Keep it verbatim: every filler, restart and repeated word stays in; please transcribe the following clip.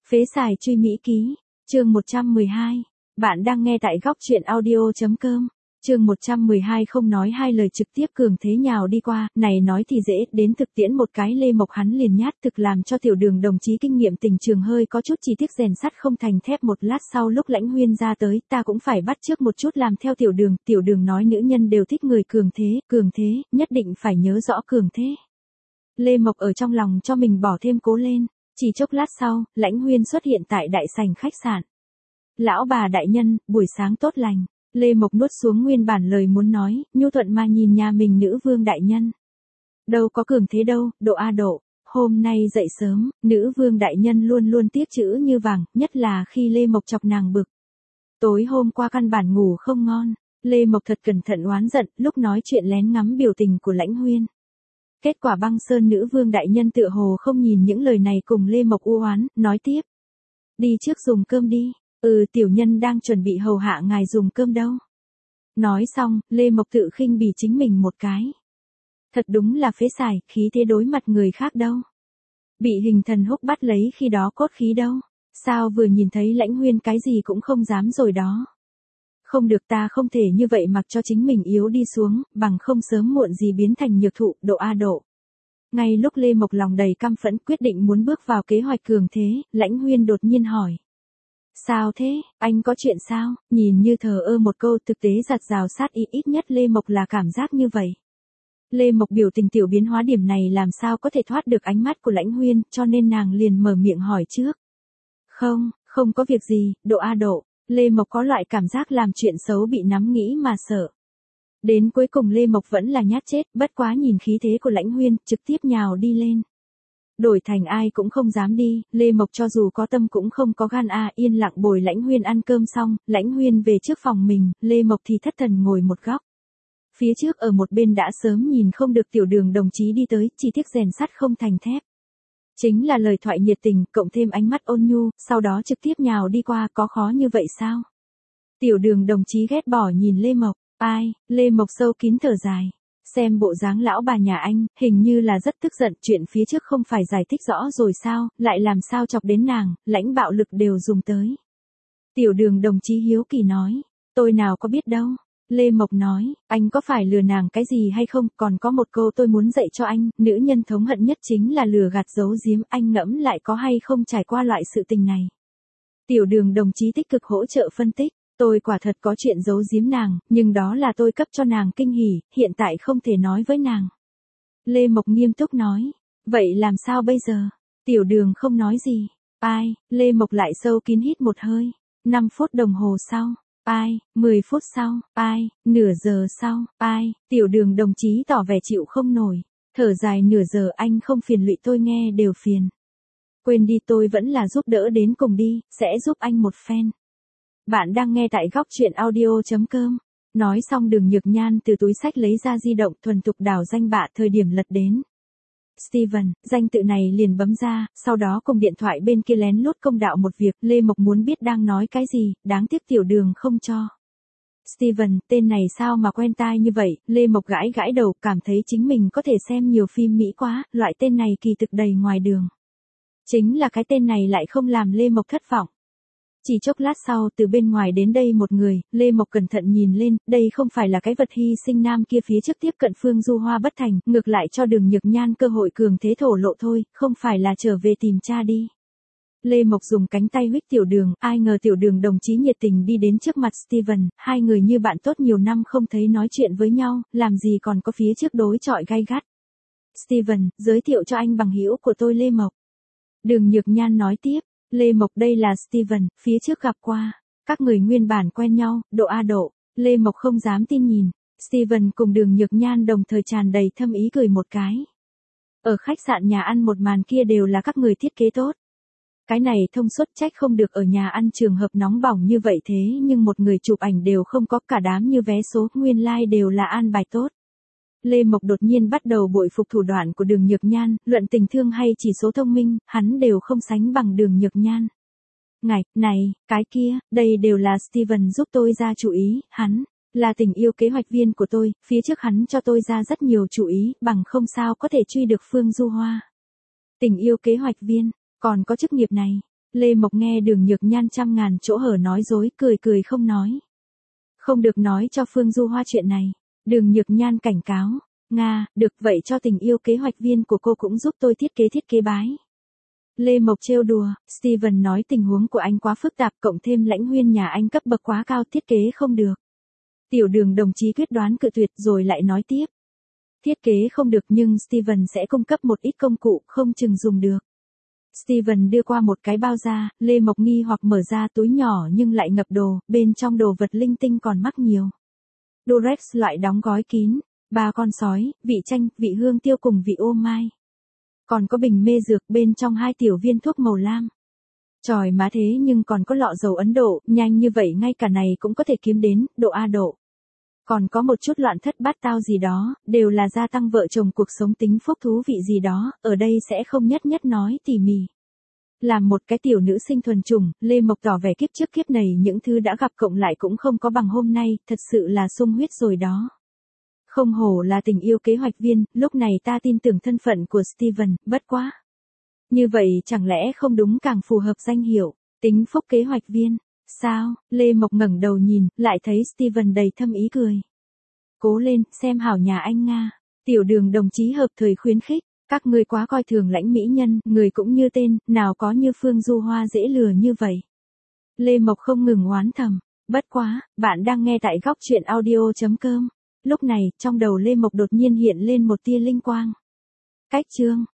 Phế xài truy Mỹ ký, chương một trăm mười hai. Bạn đang nghe tại góc truyện audio.com. Chương một trăm mười hai không nói hai lời trực tiếp cường thế nhào đi qua, này nói thì dễ, đến thực tiễn một cái Lê Mộc hắn liền nhát thực làm cho Tiểu Đường đồng chí kinh nghiệm tình trường hơi có chút chi tiết rèn sắt không thành thép. Một lát sau lúc Lãnh Huyên ra tới, ta cũng phải bắt chước một chút làm theo Tiểu Đường. Tiểu Đường nói nữ nhân đều thích người cường thế, cường thế, nhất định phải nhớ rõ cường thế. Lê Mộc ở trong lòng cho mình bỏ thêm cố lên. Chỉ chốc lát sau, Lãnh Huyên xuất hiện tại đại sảnh khách sạn. Lão bà đại nhân, buổi sáng tốt lành. Lê Mộc nuốt xuống nguyên bản lời muốn nói, nhu thuận mà nhìn nhà mình nữ vương đại nhân. Đâu có cường thế đâu, độ a độ. Hôm nay dậy sớm, nữ vương đại nhân luôn luôn tiếc chữ như vàng, nhất là khi Lê Mộc chọc nàng bực. Tối hôm qua căn bản ngủ không ngon, Lê Mộc thật cẩn thận oán giận, lúc nói chuyện lén ngắm biểu tình của Lãnh Huyên. Kết quả Băng Sơn nữ vương đại nhân tựa hồ không nhìn những lời này cùng Lê Mộc u oán, nói tiếp. Đi trước dùng cơm đi, ừ tiểu nhân đang chuẩn bị hầu hạ ngài dùng cơm đâu. Nói xong, Lê Mộc tự khinh bỉ chính mình một cái. Thật đúng là phế xài, khí thế đối mặt người khác đâu. Bị hình thần húc bắt lấy khi đó cốt khí đâu. Sao vừa nhìn thấy Lãnh Huyên cái gì cũng không dám rồi đó. Không được, ta không thể như vậy mặc cho chính mình yếu đi xuống, bằng không sớm muộn gì biến thành nhược thụ, độ a độ. Ngay lúc Lê Mộc lòng đầy căm phẫn quyết định muốn bước vào kế hoạch cường thế, Lãnh Huyên đột nhiên hỏi. Sao thế, anh có chuyện sao? Nhìn như thờ ơ một câu, thực tế giặt rào sát ý, ít nhất Lê Mộc là cảm giác như vậy. Lê Mộc biểu tình tiểu biến hóa điểm này làm sao có thể thoát được ánh mắt của Lãnh Huyên, cho nên nàng liền mở miệng hỏi trước. Không, không có việc gì, độ a độ. Lê Mộc có loại cảm giác làm chuyện xấu bị nắm nghĩ mà sợ. Đến cuối cùng Lê Mộc vẫn là nhát chết, bất quá nhìn khí thế của Lãnh Huyên, trực tiếp nhào đi lên. Đổi thành ai cũng không dám đi, Lê Mộc cho dù có tâm cũng không có gan a, yên lặng bồi Lãnh Huyên ăn cơm xong, Lãnh Huyên về trước phòng mình, Lê Mộc thì thất thần ngồi một góc. Phía trước ở một bên đã sớm nhìn không được Tiểu Đường đồng chí đi tới, chỉ tiếc rèn sắt không thành thép. Chính là lời thoại nhiệt tình, cộng thêm ánh mắt ôn nhu, sau đó trực tiếp nhào đi qua, có khó như vậy sao? Tiểu Đường đồng chí ghét bỏ nhìn Lê Mộc, ai, Lê Mộc sâu kín thở dài. Xem bộ dáng lão bà nhà anh, hình như là rất tức giận, chuyện phía trước không phải giải thích rõ rồi sao, lại làm sao chọc đến nàng, lãnh bạo lực đều dùng tới. Tiểu Đường đồng chí hiếu kỳ nói, tôi nào có biết đâu. Lê Mộc nói, anh có phải lừa nàng cái gì hay không, còn có một câu tôi muốn dạy cho anh, nữ nhân thống hận nhất chính là lừa gạt giấu giếm, anh ngẫm lại có hay không trải qua loại sự tình này. Tiểu Đường đồng chí tích cực hỗ trợ phân tích, tôi quả thật có chuyện giấu giếm nàng, nhưng đó là tôi cấp cho nàng kinh hỉ, hiện tại không thể nói với nàng. Lê Mộc nghiêm túc nói, vậy làm sao bây giờ? Tiểu Đường không nói gì, ai, Lê Mộc lại sâu kín hít một hơi, năm phút đồng hồ sau. Ai, mười phút sau, ai, nửa giờ sau, ai, Tiểu Đường đồng chí tỏ vẻ chịu không nổi, thở dài nửa giờ anh không phiền lụy tôi nghe đều phiền. Quên đi tôi vẫn là giúp đỡ đến cùng đi, sẽ giúp anh một phen. Bạn đang nghe tại góc truyện audio.com. Nói xong Đường Nhược Nhan từ túi sách lấy ra di động thuần thục đảo danh bạ thời điểm lật đến. Steven, danh tự này liền bấm ra, sau đó cùng điện thoại bên kia lén lút công đạo một việc, Lê Mộc muốn biết đang nói cái gì, đáng tiếc Tiểu Đường không cho. Steven, tên này sao mà quen tai như vậy, Lê Mộc gãi gãi đầu, cảm thấy chính mình có thể xem nhiều phim Mỹ quá, loại tên này kỳ thực đầy ngoài đường. Chính là cái tên này lại không làm Lê Mộc thất vọng. Chỉ chốc lát sau từ bên ngoài đến đây một người, Lê Mộc cẩn thận nhìn lên, đây không phải là cái vật hy sinh nam kia phía trước tiếp cận Phương Du Hoa bất thành, ngược lại cho Đường Nhược Nhan cơ hội cường thế thổ lộ thôi, không phải là trở về tìm cha đi. Lê Mộc dùng cánh tay huých Tiểu Đường, ai ngờ Tiểu Đường đồng chí nhiệt tình đi đến trước mặt Steven, hai người như bạn tốt nhiều năm không thấy nói chuyện với nhau, làm gì còn có phía trước đối chọi gay gắt. Steven, giới thiệu cho anh bằng hữu của tôi Lê Mộc. Đường Nhược Nhan nói tiếp. Lê Mộc đây là Steven, phía trước gặp qua. Các người nguyên bản quen nhau, độ a độ. Lê Mộc không dám tin nhìn. Steven cùng Đường Nhược Nhan đồng thời tràn đầy thâm ý cười một cái. Ở khách sạn nhà ăn một màn kia đều là các người thiết kế tốt. Cái này thông suốt trách không được ở nhà ăn trường hợp nóng bỏng như vậy thế nhưng một người chụp ảnh đều không có cả đám như vé số, nguyên lai đều là an bài tốt. Lê Mộc đột nhiên bắt đầu bội phục thủ đoạn của Đường Nhược Nhan, luận tình thương hay chỉ số thông minh, hắn đều không sánh bằng Đường Nhược Nhan. Ngạch, này, cái kia, đây đều là Steven giúp tôi ra chủ ý, hắn là tình yêu kế hoạch viên của tôi, phía trước hắn cho tôi ra rất nhiều chủ ý, bằng không sao có thể truy được Phương Du Hoa. Tình yêu kế hoạch viên, còn có chức nghiệp này. Lê Mộc nghe Đường Nhược Nhan trăm ngàn chỗ hở nói dối, cười cười không nói. Không được nói cho Phương Du Hoa chuyện này. Đường Nhược Nhan cảnh cáo. Nga, được vậy cho tình yêu kế hoạch viên của cô cũng giúp tôi thiết kế thiết kế bái. Lê Mộc trêu đùa, Steven nói tình huống của anh quá phức tạp, cộng thêm Lãnh Huyên nhà anh cấp bậc quá cao, thiết kế không được. Tiểu Đường đồng chí quyết đoán cự tuyệt rồi lại nói tiếp. Thiết kế không được nhưng Steven sẽ cung cấp một ít công cụ, không chừng dùng được. Steven đưa qua một cái bao da, Lê Mộc nghi hoặc mở ra túi nhỏ nhưng lại ngập đồ, bên trong đồ vật linh tinh còn mắc nhiều. Durex loại đóng gói kín, ba con sói, vị chanh, vị hương tiêu cùng vị ô mai. Còn có bình mê dược, bên trong hai tiểu viên thuốc màu lam. Trời má thế nhưng còn có lọ dầu Ấn Độ, nhanh như vậy ngay cả này cũng có thể kiếm đến, độ A độ. Còn có một chút loạn thất bát tao gì đó, đều là gia tăng vợ chồng cuộc sống tính phúc thú vị gì đó, ở đây sẽ không nhất nhất nói tỉ mỉ. Làm một cái tiểu nữ sinh thuần chủng, Lê Mộc tỏ vẻ kiếp trước kiếp này những thứ đã gặp cộng lại cũng không có bằng hôm nay, thật sự là sung huyết rồi đó. Không hổ là tình yêu kế hoạch viên, lúc này ta tin tưởng thân phận của Steven, bất quá. Như vậy chẳng lẽ không đúng càng phù hợp danh hiệu, tính phúc kế hoạch viên. Sao? Lê Mộc ngẩng đầu nhìn, lại thấy Steven đầy thâm ý cười. Cố lên, xem hảo nhà anh Nga. Tiểu Đường đồng chí hợp thời khuyến khích. Các ngươi quá coi thường Lãnh mỹ nhân, người cũng như tên, nào có như Phương Du Hoa dễ lừa như vậy. Lê Mộc không ngừng oán thầm. Bất quá, bạn đang nghe tại góc truyện audio chấm com. Lúc này, trong đầu Lê Mộc đột nhiên hiện lên một tia linh quang. Cách chương.